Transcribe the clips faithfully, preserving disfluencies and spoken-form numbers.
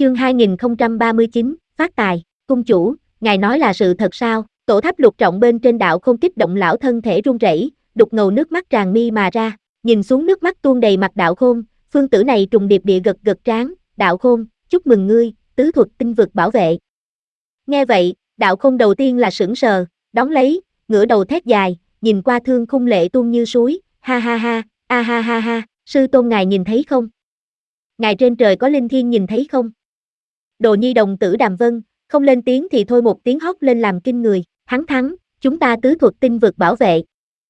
Chương hai nghìn không trăm ba mươi chín, phát tài. Cung chủ, ngài nói là sự thật sao? Tổ tháp lục trọng bên trên đạo không kích động lão thân thể run rẩy, đục ngầu nước mắt tràn mi mà ra, nhìn xuống nước mắt tuôn đầy mặt đạo khôn, phương tử này trùng điệp địa gật gật trán, đạo khôn, chúc mừng ngươi, tứ thuật tinh vực bảo vệ. Nghe vậy, đạo khôn đầu tiên là sững sờ, đón lấy, ngửa đầu thét dài, nhìn qua thương khung lệ tuôn như suối, ha ha ha, a ha ha ha, sư tôn ngài nhìn thấy không? Ngài trên trời có linh thiên nhìn thấy không? Đồ nhi đồng tử Đàm Vân, không lên tiếng thì thôi một tiếng hót lên làm kinh người, hắn thắng, chúng ta tứ thuật tinh vực bảo vệ.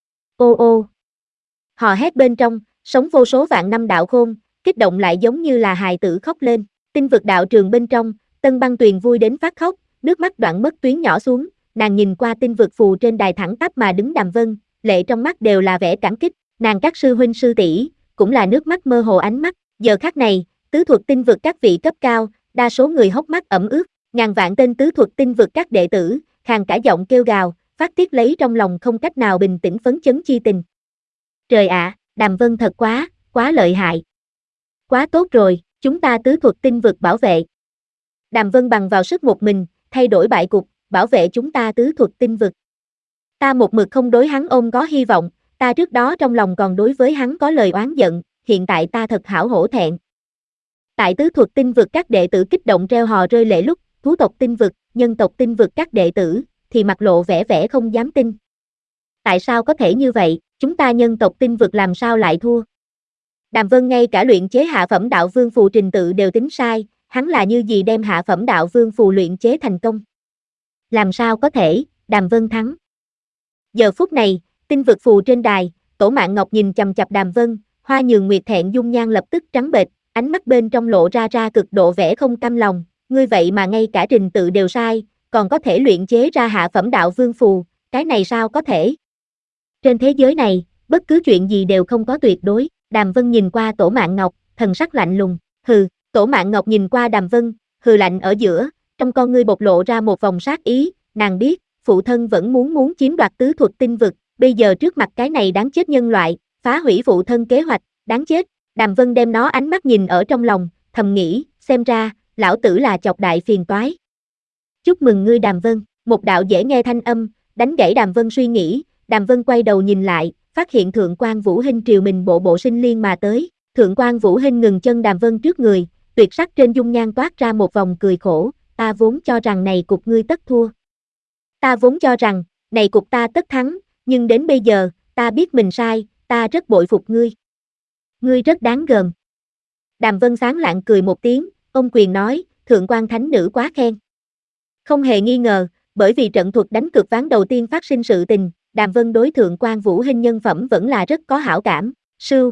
Ô ô. Họ hét bên trong, sống vô số vạn năm đạo khôn, kích động lại giống như là hài tử khóc lên, tinh vực đạo trường bên trong, Tân Băng Tuyền vui đến phát khóc, nước mắt đoạn mất tuyến nhỏ xuống, nàng nhìn qua tinh vực phù trên đài thẳng tắp mà đứng Đàm Vân, lệ trong mắt đều là vẻ cảm kích, nàng các sư huynh sư tỷ cũng là nước mắt mơ hồ ánh mắt, giờ khắc này, tứ thuật tinh vực các vị cấp cao, đa số người hốc mắt ẩm ướt, ngàn vạn tên tứ thuật tinh vực các đệ tử, khàn cả giọng kêu gào, phát tiết lấy trong lòng không cách nào bình tĩnh phấn chấn chi tình. Trời ạ, Đàm Vân thật quá, quá lợi hại. Quá tốt rồi, chúng ta tứ thuật tinh vực bảo vệ. Đàm Vân bằng vào sức một mình, thay đổi bại cục, bảo vệ chúng ta tứ thuật tinh vực. Ta một mực không đối hắn ôm có hy vọng, ta trước đó trong lòng còn đối với hắn có lời oán giận, hiện tại ta thật hảo hổ thẹn. Tại tứ thuật tinh vực các đệ tử kích động reo hò rơi lệ lúc, thú tộc tinh vực, nhân tộc tinh vực các đệ tử, thì mặt lộ vẻ vẻ không dám tin. Tại sao có thể như vậy, chúng ta nhân tộc tinh vực làm sao lại thua? Đàm Vân ngay cả luyện chế hạ phẩm đạo vương phù trình tự đều tính sai, hắn là như gì đem hạ phẩm đạo vương phù luyện chế thành công? Làm sao có thể, Đàm Vân thắng? Giờ phút này, tinh vực phù trên đài, Tổ Mạn Ngọc nhìn chằm chằm Đàm Vân, Hoa Nhường Nguyệt thẹn dung nhan lập tức trắng bệch, ánh mắt bên trong lộ ra ra cực độ vẻ không cam lòng, ngươi vậy mà ngay cả trình tự đều sai, còn có thể luyện chế ra hạ phẩm đạo vương phù, cái này sao có thể? Trên thế giới này, bất cứ chuyện gì đều không có tuyệt đối, Đàm Vân nhìn qua Tổ Mạn Ngọc, thần sắc lạnh lùng, hừ, Tổ Mạn Ngọc nhìn qua Đàm Vân, hừ lạnh ở giữa, trong con ngươi bộc lộ ra một vòng sát ý, nàng biết, phụ thân vẫn muốn muốn chiếm đoạt tứ thuật tinh vực, bây giờ trước mặt cái này đáng chết nhân loại, phá hủy phụ thân kế hoạch, đáng chết. Đàm Vân đem nó ánh mắt nhìn ở trong lòng, thầm nghĩ, xem ra, lão tử là chọc đại phiền toái. Chúc mừng ngươi Đàm Vân, một đạo dễ nghe thanh âm, đánh gãy Đàm Vân suy nghĩ, Đàm Vân quay đầu nhìn lại, phát hiện Thượng quan Vũ Hinh triều mình bộ bộ sinh liên mà tới, Thượng quan Vũ Hinh ngừng chân Đàm Vân trước người, tuyệt sắc trên dung nhan toát ra một vòng cười khổ, ta vốn cho rằng này cục ngươi tất thua. Ta vốn cho rằng, này cục ta tất thắng, nhưng đến bây giờ, ta biết mình sai, ta rất bội phục ngươi. Ngươi rất đáng gờm. Đàm Vân sáng lạng cười một tiếng, ông quyền nói, Thượng quan thánh nữ quá khen. Không hề nghi ngờ, bởi vì trận thuật đánh cược ván đầu tiên phát sinh sự tình, Đàm Vân đối Thượng quan Vũ Hinh nhân phẩm vẫn là rất có hảo cảm, sưu.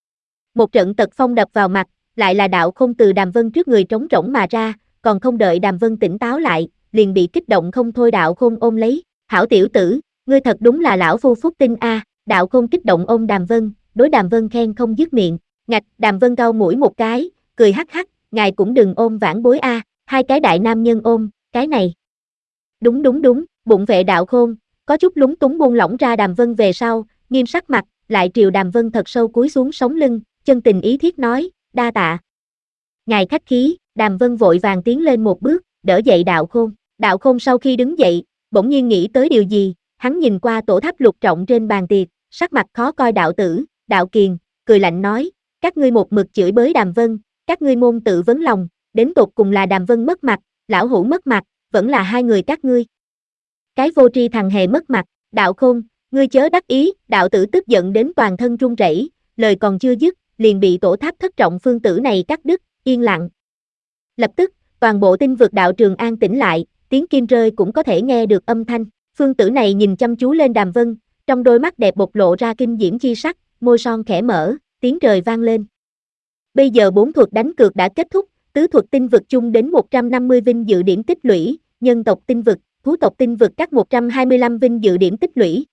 Một trận tật phong đập vào mặt, lại là đạo không từ Đàm Vân trước người trống rỗng mà ra, còn không đợi Đàm Vân tỉnh táo lại, liền bị kích động không thôi đạo khôn ôm lấy, hảo tiểu tử, ngươi thật đúng là lão phu phúc tinh a, đạo khôn kích động ôm Đàm Vân, đối Đàm Vân khen không dứt miệng, ngạch, Đàm Vân cau mũi một cái, cười hắc hắc, ngài cũng đừng ôm vãn bối a, hai cái đại nam nhân ôm, cái này. Đúng đúng đúng, bụng vệ đạo khôn, có chút lúng túng buông lỏng ra Đàm Vân về sau, nghiêm sắc mặt, lại triều Đàm Vân thật sâu cúi xuống sống lưng, chân tình ý thiết nói, đa tạ. Ngài khách khí, Đàm Vân vội vàng tiến lên một bước, đỡ dậy đạo khôn, đạo khôn sau khi đứng dậy, bỗng nhiên nghĩ tới điều gì, hắn nhìn qua tổ tháp lục trọng trên bàn tiệc, sắc mặt khó coi đạo tử, đạo kiền, cười lạnh nói, các ngươi một mực chửi bới Đàm Vân, các ngươi môn tự vấn lòng, đến tột cùng là Đàm Vân mất mặt, lão hủ mất mặt, vẫn là hai người các ngươi. Cái vô tri thằng hề mất mặt, đạo khôn, ngươi chớ đắc ý, đạo tử tức giận đến toàn thân run rẩy, lời còn chưa dứt, liền bị tổ tháp thất trọng phương tử này cắt đứt, yên lặng. Lập tức, toàn bộ tinh vực đạo trường an tĩnh lại, tiếng kim rơi cũng có thể nghe được âm thanh, phương tử này nhìn chăm chú lên Đàm Vân, trong đôi mắt đẹp bộc lộ ra kinh diễm chi sắc, môi son khẽ mở, tiếng trời vang lên. Bây giờ bốn thuật đánh cược đã kết thúc, tứ thuật tinh vực chung đến một trăm năm mươi vinh dự điểm tích lũy, nhân tộc tinh vực, thú tộc tinh vực các một trăm hai mươi lăm vinh dự điểm tích lũy.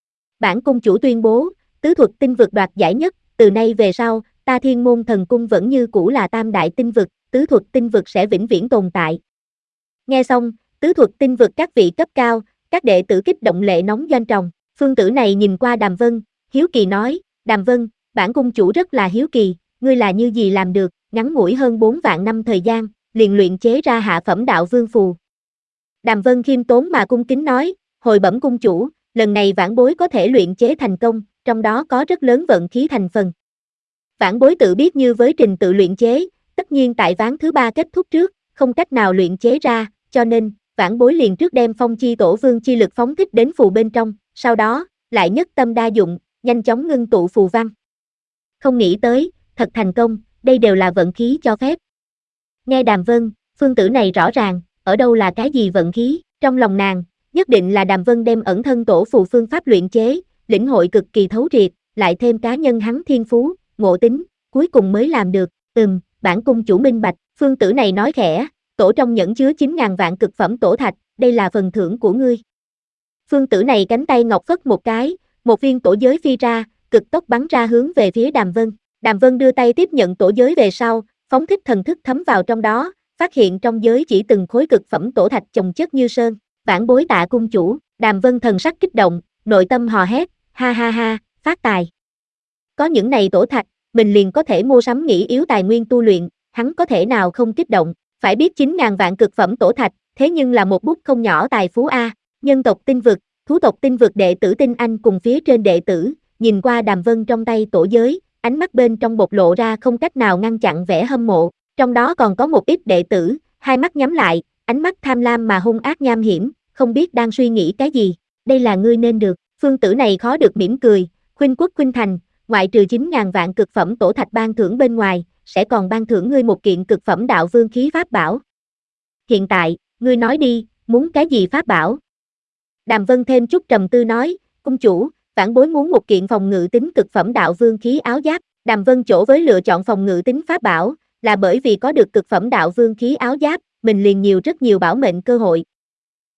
Bản cung chủ tuyên bố, tứ thuật tinh vực đoạt giải nhất, từ nay về sau, ta Thiên Môn Thần Cung vẫn như cũ là tam đại tinh vực, tứ thuật tinh vực sẽ vĩnh viễn tồn tại. Nghe xong, tứ thuật tinh vực các vị cấp cao, các đệ tử kích động lệ nóng doanh tròng, phương tử này nhìn qua Đàm Vân, hiếu kỳ nói, Đàm Vân, bản cung chủ rất là hiếu kỳ, ngươi là như gì làm được, ngắn ngủi hơn bốn vạn năm thời gian, liền luyện chế ra hạ phẩm đạo vương phù. Đàm Vân khiêm tốn mà cung kính nói, hồi bẩm cung chủ, lần này vãn bối có thể luyện chế thành công, trong đó có rất lớn vận khí thành phần. Vãn bối tự biết như với trình tự luyện chế, tất nhiên tại ván thứ ba kết thúc trước, không cách nào luyện chế ra, cho nên, vãn bối liền trước đem phong chi tổ vương chi lực phóng thích đến phù bên trong, sau đó, lại nhất tâm đa dụng, nhanh chóng ngưng tụ phù văn. Không nghĩ tới, thật thành công, đây đều là vận khí cho phép. Nghe Đàm Vân, phương tử này rõ ràng, ở đâu là cái gì vận khí, trong lòng nàng, nhất định là Đàm Vân đem ẩn thân tổ phù phương pháp luyện chế, lĩnh hội cực kỳ thấu triệt, lại thêm cá nhân hắn thiên phú, ngộ tính, cuối cùng mới làm được, ừm, bản cung chủ minh bạch, phương tử này nói khẽ, tổ trong nhẫn chứa chín ngàn vạn cực phẩm tổ thạch, đây là phần thưởng của ngươi. Phương tử này cánh tay ngọc phất một cái, một viên tổ giới phi ra, cực tốc bắn ra hướng về phía Đàm Vân. Đàm Vân đưa tay tiếp nhận tổ giới về sau, phóng thích thần thức thấm vào trong đó, phát hiện trong giới chỉ từng khối cực phẩm tổ thạch chồng chất như sơn. Vãn bối tạ cung chủ, Đàm Vân thần sắc kích động, nội tâm hò hét, ha ha ha, phát tài. Có những này tổ thạch, mình liền có thể mua sắm nghĩ yếu tài nguyên tu luyện, hắn có thể nào không kích động, phải biết chín ngàn vạn cực phẩm tổ thạch, thế nhưng là một bút không nhỏ tài phú a. Nhân tộc tinh vực, thú tộc tinh vực đệ tử tinh anh cùng phía trên đệ tử, nhìn qua Đàm Vân trong tay tổ giới, ánh mắt bên trong bộc lộ ra không cách nào ngăn chặn vẻ hâm mộ, trong đó còn có một ít đệ tử, hai mắt nhắm lại, ánh mắt tham lam mà hung ác nham hiểm, không biết đang suy nghĩ cái gì, đây là ngươi nên được, phương tử này khó được mỉm cười, khuynh quốc khuynh thành, ngoại trừ chín ngàn vạn cực phẩm tổ thạch ban thưởng bên ngoài, sẽ còn ban thưởng ngươi một kiện cực phẩm đạo vương khí pháp bảo. Hiện tại, ngươi nói đi, muốn cái gì pháp bảo? Đàm Vân thêm chút trầm tư nói, cung chủ, vãn bối muốn một kiện phòng ngự tính cực phẩm đạo vương khí áo giáp. Đàm Vân chỗ với lựa chọn phòng ngự tính pháp bảo, là bởi vì có được cực phẩm đạo vương khí áo giáp, mình liền nhiều rất nhiều bảo mệnh cơ hội.